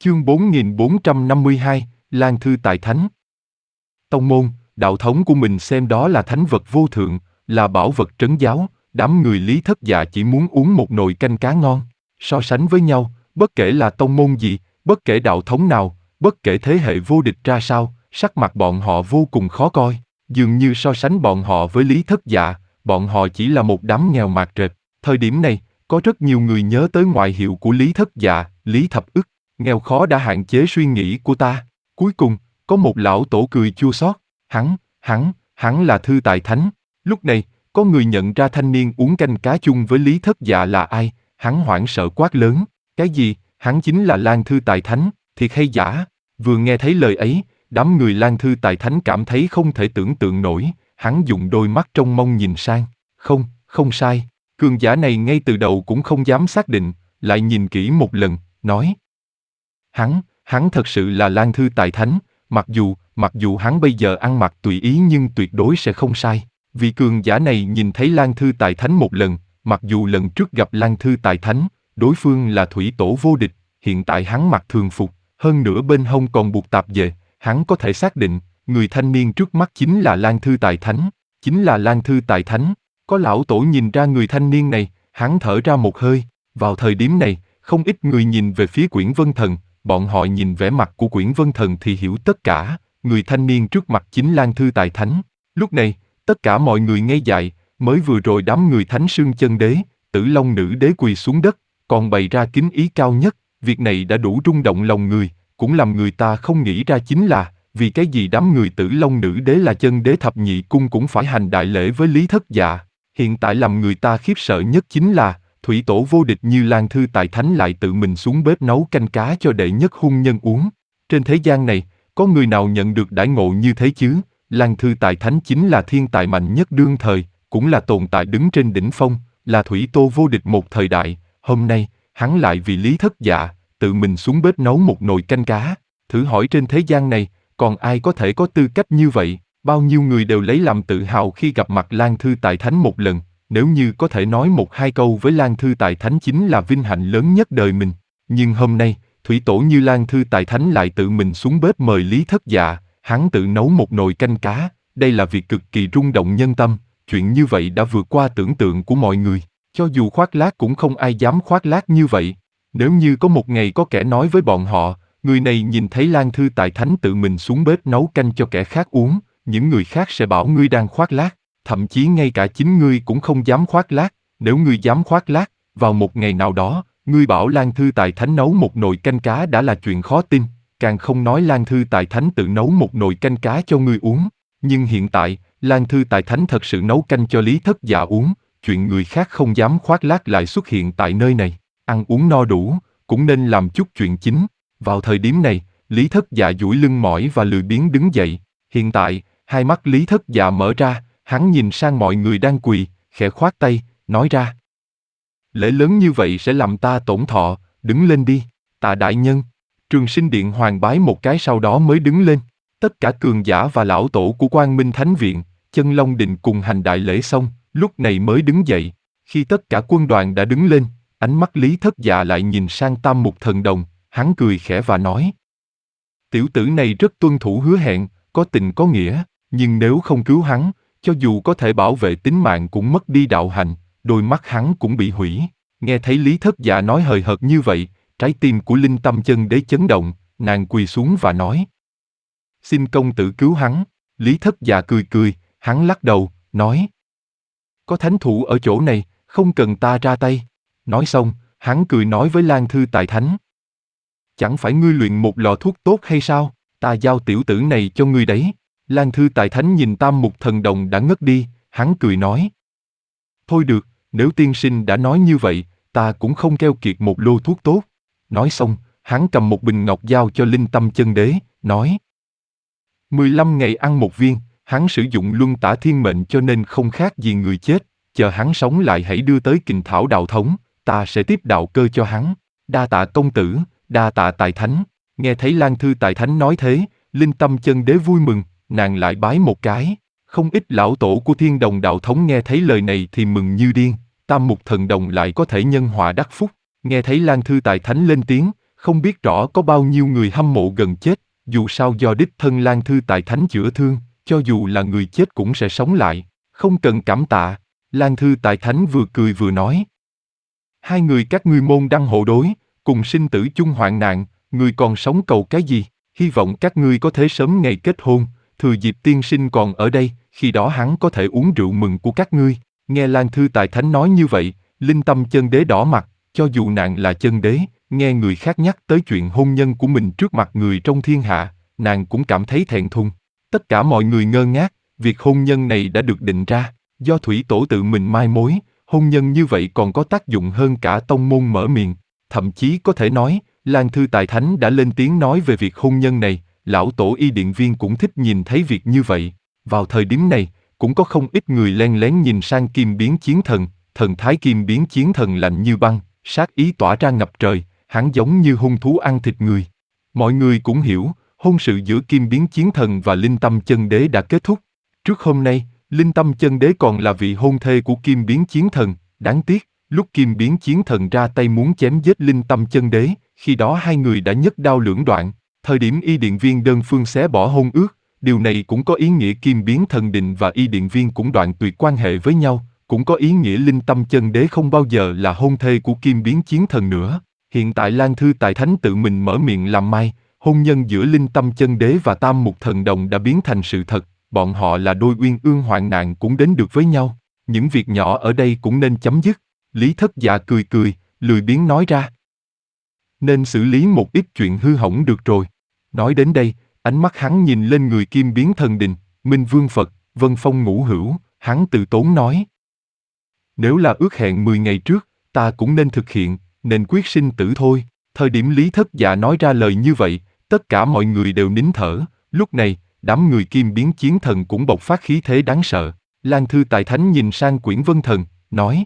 Chương 4452, Lan Thư Tài Thánh. Tông môn, đạo thống của mình xem đó là thánh vật vô thượng, là bảo vật trấn giáo, đám người Lý Thất Dạ chỉ muốn uống một nồi canh cá ngon. So sánh với nhau, bất kể là tông môn gì, bất kể đạo thống nào, bất kể thế hệ vô địch ra sao, sắc mặt bọn họ vô cùng khó coi. Dường như so sánh bọn họ với Lý Thất Dạ, bọn họ chỉ là một đám nghèo mạt rệp. Thời điểm này, có rất nhiều người nhớ tới ngoại hiệu của Lý Thất Dạ, Lý Thập Ức. Nghèo khó đã hạn chế suy nghĩ của ta. Cuối cùng, có một lão tổ cười chua xót. Hắn là Thư Tài Thánh. Lúc này, có người nhận ra thanh niên uống canh cá chung với Lý Thất Dạ là ai. Hắn hoảng sợ quát lớn. Cái gì? Hắn chính là Lan Thư Tài Thánh, thiệt hay giả? Vừa nghe thấy lời ấy, đám người Lan Thư Tài Thánh cảm thấy không thể tưởng tượng nổi. Hắn dùng đôi mắt trông mong nhìn sang. Không sai. Cường giả này ngay từ đầu cũng không dám xác định, lại nhìn kỹ một lần, nói. Hắn thật sự là Lan Thư Tài Thánh, mặc dù hắn bây giờ ăn mặc tùy ý nhưng tuyệt đối sẽ không sai. Vì cường giả này nhìn thấy Lan Thư Tài Thánh một lần, mặc dù lần trước gặp Lan Thư Tài Thánh, đối phương là thủy tổ vô địch, hiện tại hắn mặc thường phục, hơn nữa bên hông còn buộc tạp dề, hắn có thể xác định, người thanh niên trước mắt chính là Lan Thư Tài Thánh, chính là Lan Thư Tài Thánh. Có lão tổ nhìn ra người thanh niên này, hắn thở ra một hơi. Vào thời điểm này, không ít người nhìn về phía Quyển Vân Thần, bọn họ nhìn vẻ mặt của Quyển Vân Thần thì hiểu tất cả, người thanh niên trước mặt chính Lan Thư Tài Thánh. Lúc này, tất cả mọi người ngây dại, mới vừa rồi đám người Thánh Sương Chân Đế, Tử Long Nữ Đế quỳ xuống đất, còn bày ra kính ý cao nhất, việc này đã đủ rung động lòng người, cũng làm người ta không nghĩ ra chính là, vì cái gì đám người Tử Long Nữ Đế là chân đế thập nhị cung cũng phải hành đại lễ với Lý Thất Dạ. Hiện tại làm người ta khiếp sợ nhất chính là, thủy tổ vô địch như Lan Thư Tài Thánh lại tự mình xuống bếp nấu canh cá cho đệ nhất hung nhân uống. Trên thế gian này, có người nào nhận được đãi ngộ như thế chứ? Lan Thư Tài Thánh chính là thiên tài mạnh nhất đương thời, cũng là tồn tại đứng trên đỉnh phong, là thủy tô vô địch một thời đại. Hôm nay, hắn lại vì Lý Thất Dạ, tự mình xuống bếp nấu một nồi canh cá. Thử hỏi trên thế gian này, còn ai có thể có tư cách như vậy? Bao nhiêu người đều lấy làm tự hào khi gặp mặt Lan Thư Tài Thánh một lần, nếu như có thể nói một hai câu với Lan Thư Tài Thánh chính là vinh hạnh lớn nhất đời mình. Nhưng hôm nay, thủy tổ như Lan Thư Tài Thánh lại tự mình xuống bếp mời Lý Thất Dạ, hắn tự nấu một nồi canh cá, đây là việc cực kỳ rung động nhân tâm, chuyện như vậy đã vượt qua tưởng tượng của mọi người, cho dù khoác lác cũng không ai dám khoác lác như vậy. Nếu như có một ngày có kẻ nói với bọn họ, người này nhìn thấy Lan Thư Tài Thánh tự mình xuống bếp nấu canh cho kẻ khác uống, những người khác sẽ bảo ngươi đang khoác lác, thậm chí ngay cả chính ngươi cũng không dám khoác lác. Nếu ngươi dám khoác lác, vào một ngày nào đó, ngươi bảo Lan Thư Tài Thánh nấu một nồi canh cá đã là chuyện khó tin, càng không nói Lan Thư Tài Thánh tự nấu một nồi canh cá cho ngươi uống. Nhưng hiện tại, Lan Thư Tài Thánh thật sự nấu canh cho Lý Thất Dạ uống, chuyện người khác không dám khoác lác lại xuất hiện tại nơi này. Ăn uống no đủ, cũng nên làm chút chuyện chính. Vào thời điểm này, Lý Thất Dạ duỗi lưng mỏi và lười biếng đứng dậy. Hiện tại, hai mắt Lý Thất Dạ mở ra, hắn nhìn sang mọi người đang quỳ, khẽ khoát tay, nói ra. Lễ lớn như vậy sẽ làm ta tổn thọ, đứng lên đi, Tạ đại nhân. Trường Sinh Điện hoàng bái một cái sau đó mới đứng lên. Tất cả cường giả và lão tổ của Quang Minh Thánh Viện, Chân Long Đình cùng hành đại lễ xong, lúc này mới đứng dậy. Khi tất cả quân đoàn đã đứng lên, ánh mắt Lý Thất Dạ lại nhìn sang Tam Mục Thần Đồng, hắn cười khẽ và nói. Tiểu tử này rất tuân thủ hứa hẹn, có tình có nghĩa, nhưng nếu không cứu hắn, cho dù có thể bảo vệ tính mạng cũng mất đi đạo hạnh, đôi mắt hắn cũng bị hủy. Nghe thấy Lý Thất Dạ nói hời hợt như vậy, trái tim của Linh Tâm Chân Đế chấn động, nàng quỳ xuống và nói. Xin công tử cứu hắn. Lý Thất Dạ cười, hắn lắc đầu, nói. Có thánh thủ ở chỗ này, không cần ta ra tay. Nói xong, hắn cười nói với Lan Thư Tài Thánh. Chẳng phải ngươi luyện một lò thuốc tốt hay sao, ta giao tiểu tử này cho ngươi đấy. Lan Thư Tài Thánh nhìn Tam Mục Thần Đồng đã ngất đi, hắn cười nói. Thôi được, nếu tiên sinh đã nói như vậy, ta cũng không keo kiệt một lô thuốc tốt. Nói xong, hắn cầm một bình ngọc giao cho Linh Tâm Chân Đế, nói. 15 ngày ăn một viên, hắn sử dụng luân tả thiên mệnh cho nên không khác gì người chết, chờ hắn sống lại hãy đưa tới Kình Thảo đạo thống, ta sẽ tiếp đạo cơ cho hắn. Đa tạ công tử, đa tạ Tài Thánh. Nghe thấy Lan Thư Tài Thánh nói thế, Linh Tâm Chân Đế vui mừng, nàng lại bái một cái. Không ít lão tổ của Thiên Đồng đạo thống nghe thấy lời này thì mừng như điên, Tam Mục Thần Đồng lại có thể nhân họa đắc phúc. Nghe thấy Lan Thư Tài Thánh lên tiếng, Không biết rõ có bao nhiêu người hâm mộ gần chết, dù sao do đích thân Lan Thư Tài Thánh chữa thương, cho dù là người chết cũng sẽ sống lại, không cần cảm tạ. Lan Thư Tài Thánh vừa cười vừa nói. Hai người các ngươi môn đăng hộ đối, cùng sinh tử chung hoạn nạn, người còn sống cầu cái gì, hy vọng các ngươi có thể sớm ngày kết hôn, thừa dịp tiên sinh còn ở đây, khi đó hắn có thể uống rượu mừng của các ngươi. Nghe Lan Thư Tài Thánh nói như vậy, Linh Tâm Chân Đế đỏ mặt, cho dù nàng là chân đế, nghe người khác nhắc tới chuyện hôn nhân của mình trước mặt người trong thiên hạ, nàng cũng cảm thấy thẹn thùng. Tất cả mọi người ngơ ngác, việc hôn nhân này đã được định ra, do thủy tổ tự mình mai mối, hôn nhân như vậy còn có tác dụng hơn cả tông môn mở miệng, thậm chí có thể nói, Lan Thư Tài Thánh đã lên tiếng nói về việc hôn nhân này, lão tổ y điện viên cũng thích nhìn thấy việc như vậy. Vào thời điểm này, cũng có không ít người len lén nhìn sang Kim Biến Chiến Thần, thần thái Kim Biến Chiến Thần lạnh như băng, sát ý tỏa ra ngập trời, hắn giống như hung thú ăn thịt người. Mọi người cũng hiểu, hôn sự giữa Kim Biến Chiến Thần và Linh Tâm Chân Đế đã kết thúc. Trước hôm nay, Linh Tâm Chân Đế còn là vị hôn thê của Kim Biến Chiến Thần, đáng tiếc, lúc Kim Biến Chiến Thần ra tay muốn chém giết Linh Tâm Chân Đế, khi đó hai người đã nhất đao lưỡng đoạn, thời điểm y điện viên đơn phương xé bỏ hôn ước, điều này cũng có ý nghĩa Kim Biến Thần Định và y điện viên cũng đoạn tuyệt quan hệ với nhau, cũng có ý nghĩa Linh Tâm Chân Đế không bao giờ là hôn thê của Kim Biến Chiến Thần nữa. Hiện tại Lan Thư Tài Thánh tự mình mở miệng làm mai, hôn nhân giữa Linh Tâm Chân Đế và Tam Mục Thần Đồng đã biến thành sự thật, bọn họ là đôi uyên ương hoạn nạn cũng đến được với nhau, những việc nhỏ ở đây cũng nên chấm dứt. Lý Thất Dạ cười cười, lười biếng nói ra. Nên xử lý một ít chuyện hư hỏng được rồi. Nói đến đây, ánh mắt hắn nhìn lên người Kim Biến Thần Đình, Minh Vương Phật, Vân Phong Ngũ Hữu, hắn từ tốn nói. Nếu là ước hẹn 10 ngày trước, ta cũng nên thực hiện, nên quyết sinh tử thôi. Thời điểm Lý Thất Dạ nói ra lời như vậy, tất cả mọi người đều nín thở, lúc này, đám người Kim Biến Chiến Thần cũng bộc phát khí thế đáng sợ. Lan Thư Tài Thánh nhìn sang Quyển Vân Thần, nói.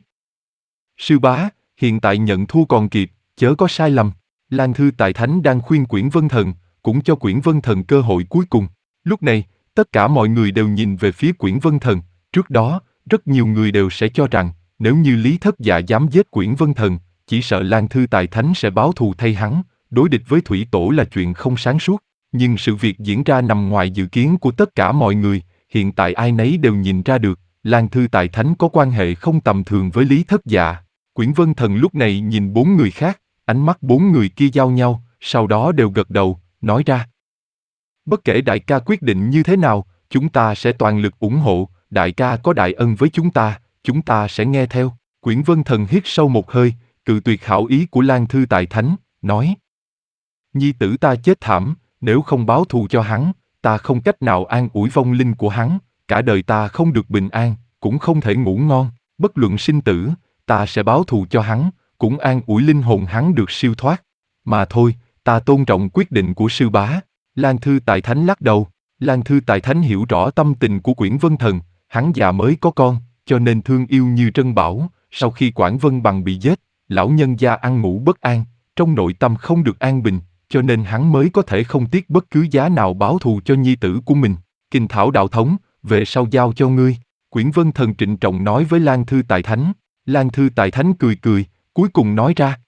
Sư bá, hiện tại nhận thua còn kịp, chớ có sai lầm. Lan Thư Tài Thánh đang khuyên Quyển Vân Thần, cũng cho Quyển Vân Thần cơ hội cuối cùng. Lúc này, tất cả mọi người đều nhìn về phía Quyển Vân Thần, trước đó, rất nhiều người đều sẽ cho rằng, nếu như Lý Thất Dạ dám giết Quyển Vân Thần, chỉ sợ Lan Thư Tài Thánh sẽ báo thù thay hắn, đối địch với Thủy Tổ là chuyện không sáng suốt. Nhưng sự việc diễn ra nằm ngoài dự kiến của tất cả mọi người, hiện tại ai nấy đều nhìn ra được, Lan Thư Tài Thánh có quan hệ không tầm thường với Lý Thất Dạ. Quyển Vân Thần lúc này nhìn bốn người khác, ánh mắt bốn người kia giao nhau, sau đó đều gật đầu, nói ra. Bất kể đại ca quyết định như thế nào, chúng ta sẽ toàn lực ủng hộ, đại ca có đại ân với chúng ta sẽ nghe theo. Quyển Vân Thần hít sâu một hơi, cự tuyệt hảo ý của Lan Thư Tài Thánh, nói. Nhi tử ta chết thảm, nếu không báo thù cho hắn, ta không cách nào an ủi vong linh của hắn, cả đời ta không được bình an, cũng không thể ngủ ngon, bất luận sinh tử, ta sẽ báo thù cho hắn, cũng an ủi linh hồn hắn được siêu thoát. Mà thôi, ta tôn trọng quyết định của sư bá. Lan Thư Tài Thánh lắc đầu. Lan Thư Tài Thánh hiểu rõ tâm tình của Quyển Vân Thần, hắn già mới có con, cho nên thương yêu như trân bảo. Sau khi Quảng Vân Bằng bị giết, lão nhân gia ăn ngủ bất an, trong nội tâm không được an bình, cho nên hắn mới có thể không tiếc bất cứ giá nào báo thù cho nhi tử của mình. Kinh Thảo đạo thống, về sau giao cho ngươi. Quyển Vân Thần trịnh trọng nói với Lan Thư Tài Thánh. Lan Thư Tài Thánh cười cười, cuối cùng nói ra.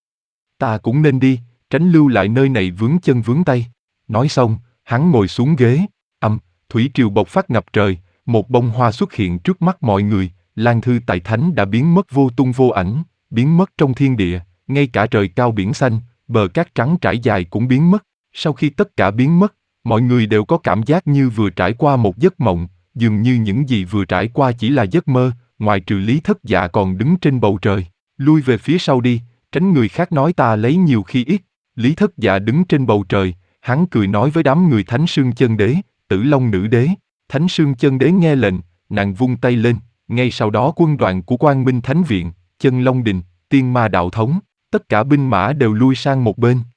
Ta cũng nên đi, tránh lưu lại nơi này vướng chân vướng tay. Nói xong, hắn ngồi xuống ghế, thủy triều bộc phát ngập trời, một bông hoa xuất hiện trước mắt mọi người, Lan Thư Tài Thánh đã biến mất vô tung vô ảnh, biến mất trong thiên địa, ngay cả trời cao biển xanh, bờ cát trắng trải dài cũng biến mất. Sau khi tất cả biến mất, mọi người đều có cảm giác như vừa trải qua một giấc mộng, dường như những gì vừa trải qua chỉ là giấc mơ, ngoài trừ Lý Thất Dạ còn đứng trên bầu trời. Lui về phía sau đi, tránh người khác nói ta lấy nhiều khi ít. Lý Thất Dạ đứng trên bầu trời, hắn cười nói với đám người Thánh Sương Chân Đế, Tử Long Nữ Đế. Thánh Sương Chân Đế nghe lệnh, nàng vung tay lên, ngay sau đó quân đoàn của Quang Minh Thánh Viện, Chân Long Đình, Tiên Ma Đạo Thống, tất cả binh mã đều lui sang một bên.